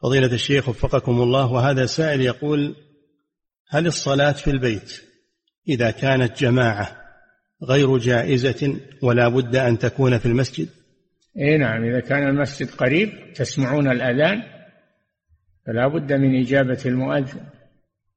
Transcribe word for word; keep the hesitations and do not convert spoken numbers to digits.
فضيلة الشيخ وفقكم الله، وهذا سائل يقول: هل الصلاة في البيت إذا كانت جماعة غير جائزة ولا بد أن تكون في المسجد؟ إيه نعم، إذا كان المسجد قريب تسمعون الأذان فلا بد من إجابة المؤذن.